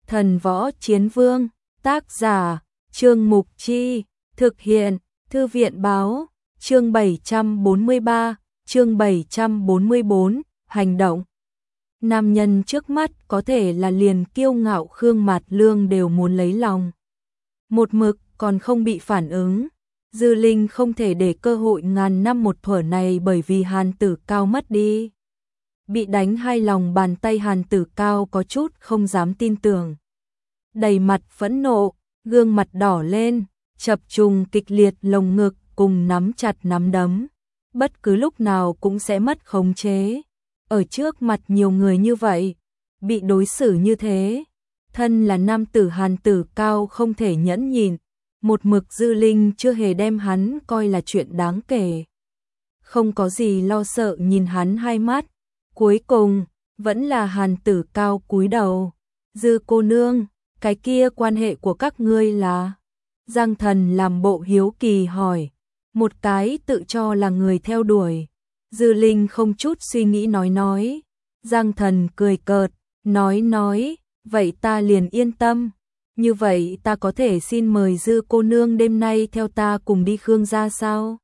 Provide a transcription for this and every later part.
Thần Võ Chiến Vương, tác giả, Trương Mục Chi, thực hiện, Thư viện Báo, chương 743, chương 744, hành động. Nam nhân trước mắt có thể là liền kiêu ngạo Khương Mạt Lương đều muốn lấy lòng. Một mực còn không bị phản ứng. Dư Linh không thể để cơ hội ngàn năm một thuở này bởi vì Hàn Tử Cao mất đi. Bị đánh hai lòng bàn tay Hàn Tử Cao có chút không dám tin tưởng. Đầy mặt phẫn nộ, gương mặt đỏ lên, chập trùng kịch liệt lồng ngực cùng nắm chặt nắm đấm. Bất cứ lúc nào cũng sẽ mất khống chế. Ở trước mặt nhiều người như vậy, bị đối xử như thế. Thân là nam tử Hàn Tử Cao không thể nhẫn nhịn. Một mực Dư Linh chưa hề đem hắn coi là chuyện đáng kể. Không có gì lo sợ nhìn hắn hai mắt. Cuối cùng, vẫn là Hàn Tử Cao cúi đầu. Dư cô nương, cái kia quan hệ của các ngươi là? Giang Thần làm bộ hiếu kỳ hỏi. Một cái tự cho là người theo đuổi. Dư Linh không chút suy nghĩ nói. Giang Thần cười cợt, nói, vậy ta liền yên tâm. Như vậy ta có thể xin mời Dư cô nương đêm nay theo ta cùng đi Khương gia sao?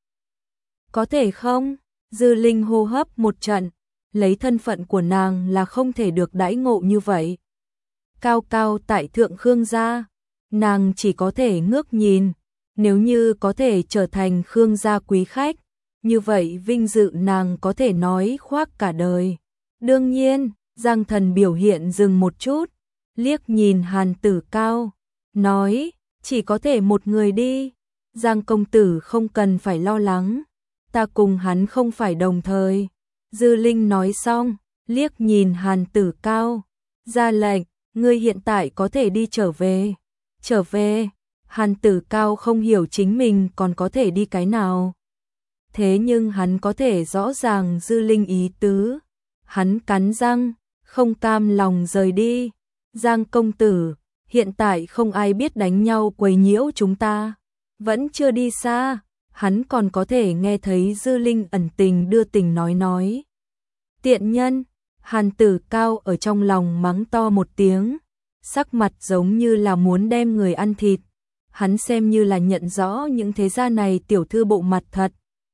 Có thể không? Dư Linh hô hấp một trận, lấy thân phận của nàng là không thể được đãi ngộ như vậy. Cao cao tại thượng Khương gia, nàng chỉ có thể ngước nhìn, nếu như có thể trở thành Khương gia quý khách, như vậy vinh dự nàng có thể nói khoác cả đời. Đương nhiên, Giang Thần biểu hiện dừng một chút, liếc nhìn Hàn Tử Cao, nói, chỉ có thể một người đi, Giang công tử không cần phải lo lắng, ta cùng hắn không phải đồng thời. Dư Linh nói xong, liếc nhìn Hàn Tử Cao, ra lệnh, ngươi hiện tại có thể đi trở về. Trở về, Hàn Tử Cao không hiểu chính mình còn có thể đi cái nào. Thế nhưng hắn có thể rõ ràng Dư Linh ý tứ. Hắn cắn răng, không cam lòng rời đi. Giang công tử, hiện tại không ai biết đánh nhau quấy nhiễu chúng ta. Vẫn chưa đi xa, hắn còn có thể nghe thấy Dư Linh ẩn tình đưa tình nói. Tiện nhân, Hàn Tử Cao ở trong lòng mắng to một tiếng, sắc mặt giống như là muốn đem người ăn thịt. Hắn xem như là nhận rõ những thế gia này tiểu thư bộ mặt thật.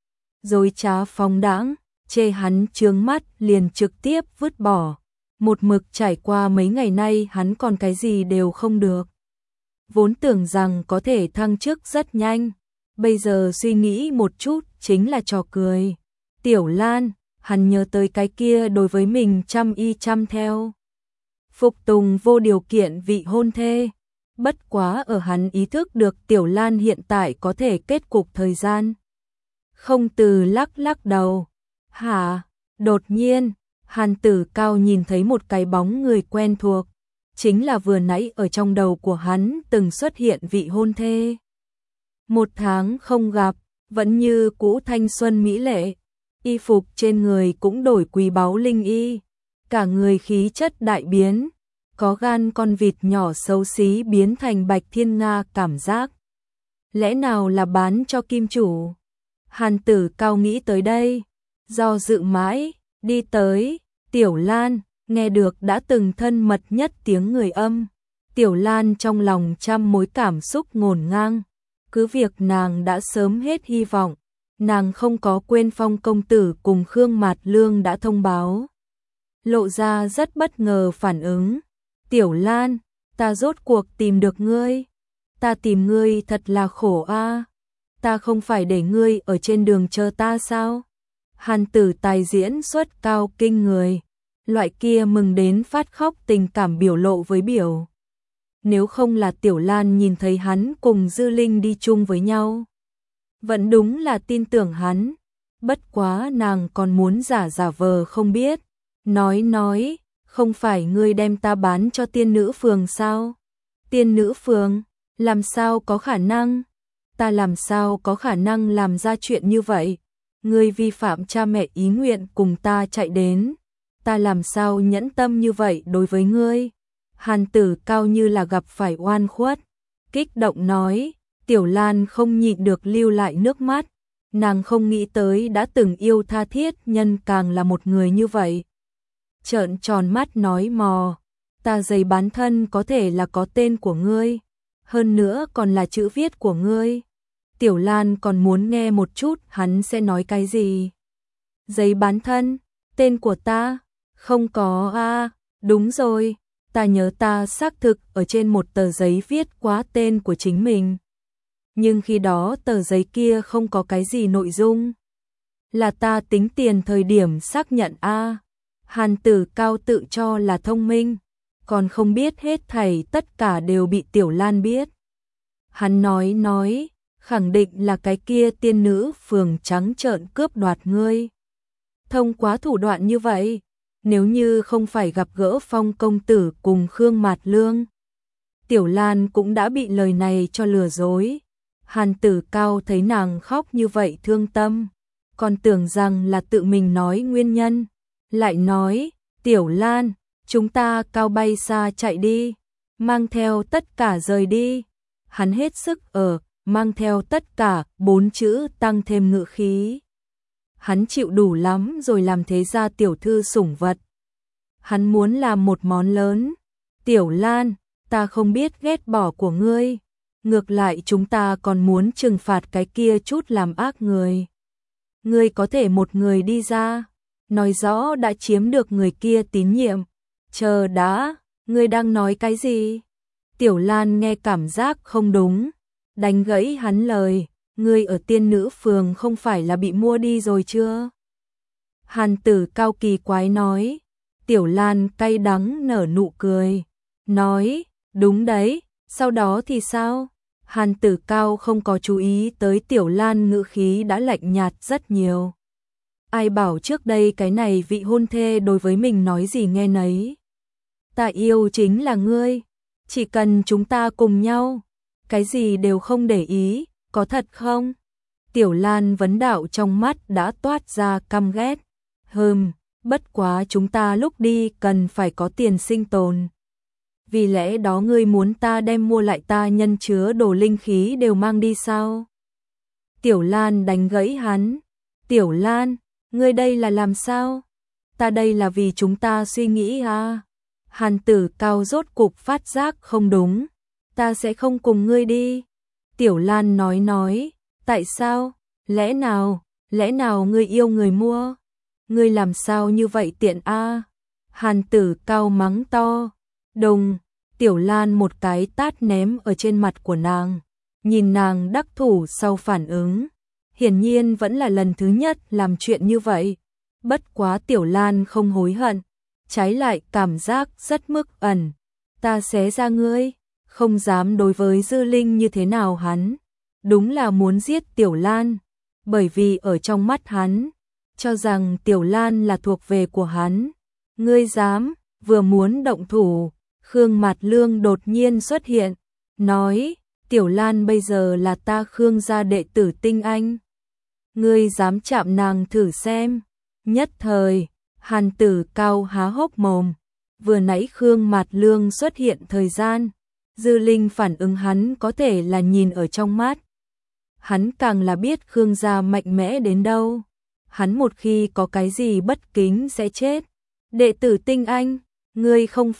Dối trá phóng đãng, chê hắn chướng mắt liền trực tiếp vứt bỏ. Một mực trải qua mấy ngày nay hắn còn cái gì đều không được. Vốn tưởng rằng có thể thăng chức rất nhanh, bây giờ suy nghĩ một chút chính là trò cười. Tiểu Lan, hắn nhớ tới cái kia đối với mình chăm y chăm theo. Phục tùng vô điều kiện vị hôn thê. Bất quá ở hắn ý thức được Tiểu Lan hiện tại có thể kết cục thời gian. Không từ lắc đầu. Hả? Đột nhiên, Hàn Tử Cao nhìn thấy một cái bóng người quen thuộc. Chính là vừa nãy ở trong đầu của hắn từng xuất hiện vị hôn thê. Một tháng không gặp, vẫn như cũ thanh xuân mỹ lệ. Y phục trên người cũng đổi quý báu linh y. Cả người khí chất đại biến. Có gan con vịt nhỏ xấu xí biến thành Bạch Thiên Nga cảm giác. Lẽ nào là bán cho kim chủ? Hàn Tử Cao nghĩ tới đây. Do dự mãi, đi tới, Tiểu Lan, nghe được đã từng thân mật nhất tiếng người âm. Tiểu Lan trong lòng trăm mối cảm xúc ngổn ngang. Cứ việc nàng đã sớm hết hy vọng, nàng không có quên Phong công tử cùng Khương Mạt Lương đã thông báo. Lộ ra rất bất ngờ phản ứng. Tiểu Lan, ta rốt cuộc tìm được ngươi. Ta tìm ngươi thật là khổ a. Ta không phải để ngươi ở trên đường chờ ta sao? Hàn Tử tài diễn xuất cao kinh người. Loại kia mừng đến phát khóc tình cảm biểu lộ với biểu. Nếu không là Tiểu Lan nhìn thấy hắn cùng Dư Linh đi chung với nhau, vẫn đúng là tin tưởng hắn. Bất quá nàng còn muốn giả vờ không biết. Nói, không phải ngươi đem ta bán cho tiên nữ phường sao? Tiên nữ phường, làm sao có khả năng? Ta làm sao có khả năng làm ra chuyện như vậy? Ngươi vi phạm cha mẹ ý nguyện cùng ta chạy đến. Ta làm sao nhẫn tâm như vậy đối với ngươi? Hàn Tử Cao như là gặp phải oan khuất. Kích động nói, Tiểu Lan không nhịn được lưu lại nước mắt. Nàng không nghĩ tới đã từng yêu tha thiết nhân càng là một người như vậy. Trợn tròn mắt nói mò, ta giấy bán thân có thể là có tên của ngươi, hơn nữa còn là chữ viết của ngươi. Tiểu Lan còn muốn nghe một chút hắn sẽ nói cái gì. Giấy bán thân, tên của ta? Không có a, đúng rồi, ta nhớ ta xác thực ở trên một tờ giấy viết quá tên của chính mình. Nhưng khi đó tờ giấy kia không có cái gì nội dung. Là ta tính tiền thời điểm xác nhận a. Hàn Tử Cao tự cho là thông minh, còn không biết hết thảy tất cả đều bị Tiểu Lan biết. Hắn nói, khẳng định là cái kia tiên nữ phường trắng trợn cướp đoạt ngươi. Thông qua thủ đoạn như vậy, nếu như không phải gặp gỡ Phong công tử cùng Khương Mạt Lương, Tiểu Lan cũng đã bị lời này cho lừa dối. Hàn Tử Cao thấy nàng khóc như vậy thương tâm, còn tưởng rằng là tự mình nói nguyên nhân, lại nói, Tiểu Lan, chúng ta cao bay xa chạy đi, mang theo tất cả rời đi. Hắn hết sức mang theo tất cả 4 chữ tăng thêm ngữ khí. Hắn chịu đủ lắm rồi làm thế gia tiểu thư sủng vật. Hắn muốn làm một món lớn. Tiểu Lan, ta không biết ghét bỏ của ngươi. Ngược lại chúng ta còn muốn trừng phạt cái kia chút làm ác người. Ngươi có thể một người đi ra, nói rõ đã chiếm được người kia tín nhiệm. Chờ đã, ngươi đang nói cái gì? Tiểu Lan nghe cảm giác không đúng, đánh gãy hắn lời, ngươi ở tiên nữ phường không phải là bị mua đi rồi chưa? Hàn Tử Cao kỳ quái nói. Tiểu Lan cay đắng nở nụ cười, nói, đúng đấy, sau đó thì sao? Hàn Tử Cao không có chú ý tới Tiểu Lan ngữ khí đã lạnh nhạt rất nhiều. Ai bảo trước đây cái này vị hôn thê đối với mình nói gì nghe nấy. Ta yêu chính là ngươi, chỉ cần chúng ta cùng nhau, cái gì đều không để ý, có thật không? Tiểu Lan vấn đạo trong mắt đã toát ra căm ghét. Bất quá chúng ta lúc đi cần phải có tiền sinh tồn. Vì lẽ đó ngươi muốn ta đem mua lại ta nhân chứa đồ linh khí đều mang đi sao? Tiểu Lan đánh gãy hắn. Tiểu Lan, ngươi đây là làm sao? Ta đây là vì chúng ta suy nghĩ à? Hàn Tử Cao rốt cục phát giác không đúng. Ta sẽ không cùng ngươi đi. Tiểu Lan nói, tại sao? Lẽ nào ngươi yêu người mua? Ngươi làm sao như vậy tiện a? Hàn Tử Cao mắng to. Đùng, Tiểu Lan một cái tát ném ở trên mặt của nàng. Nhìn nàng đắc thủ sau phản ứng. Hiển nhiên vẫn là lần thứ nhất làm chuyện như vậy. Bất quá Tiểu Lan không hối hận, trái lại cảm giác rất mức ẩn. Ta xé ra ngươi, không dám đối với Dư Linh như thế nào hắn. Đúng là muốn giết Tiểu Lan, bởi vì ở trong mắt hắn, cho rằng Tiểu Lan là thuộc về của hắn. Ngươi dám, vừa muốn động thủ, Khương Mạt Lương đột nhiên xuất hiện, nói, Tiểu Lan bây giờ là ta Khương gia đệ tử tinh anh. Ngươi dám chạm nàng thử xem. Nhất thời, Hàn Tử Cao há hốc mồm, vừa nãy Khương Mạt Lương xuất hiện thời gian, Dư Linh phản ứng hắn có thể là nhìn ở trong mắt. Hắn càng là biết Khương gia mạnh mẽ đến đâu. Hắn một khi có cái gì bất kính sẽ chết. Đệ tử tinh anh, ngươi không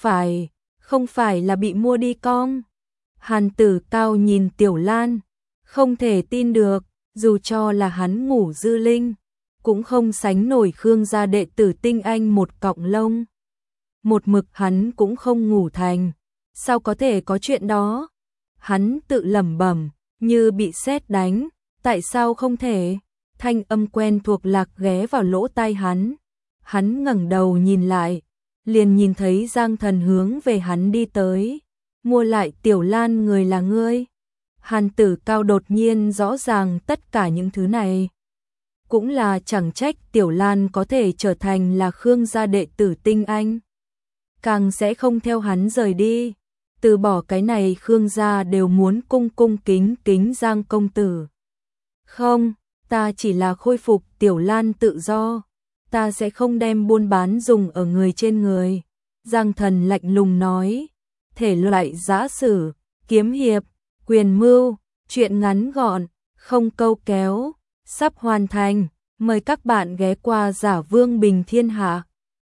phải là bị mua đi con. Hàn Tử Cao nhìn Tiểu Lan, không thể tin được, dù cho là hắn ngủ Dư Linh, cũng không sánh nổi Khương gia đệ tử tinh anh một cọng lông. Một mực hắn cũng không ngủ thành, sao có thể có chuyện đó? Hắn tự lẩm bẩm, như bị sét đánh, tại sao không thể? Thanh âm quen thuộc lạc ghé vào lỗ tai hắn. Hắn ngẩng đầu nhìn lại, liền nhìn thấy Giang Thần hướng về hắn đi tới. Mua lại Tiểu Lan người là ngươi. Hàn Tử Cao đột nhiên rõ ràng tất cả những thứ này. Cũng là chẳng trách Tiểu Lan có thể trở thành là Khương gia đệ tử tinh anh. Càng sẽ không theo hắn rời đi. Từ bỏ cái này Khương gia đều muốn cung kính Giang công tử. Không, ta chỉ là khôi phục Tiểu Lan tự do. Ta sẽ không đem buôn bán dùng ở người trên người. Giang Thần lạnh lùng nói. Thể loại giã sử, kiếm hiệp, quyền mưu, truyện ngắn gọn, không câu kéo, sắp hoàn thành. Mời các bạn ghé qua Giả Vương Bình Thiên Hạ.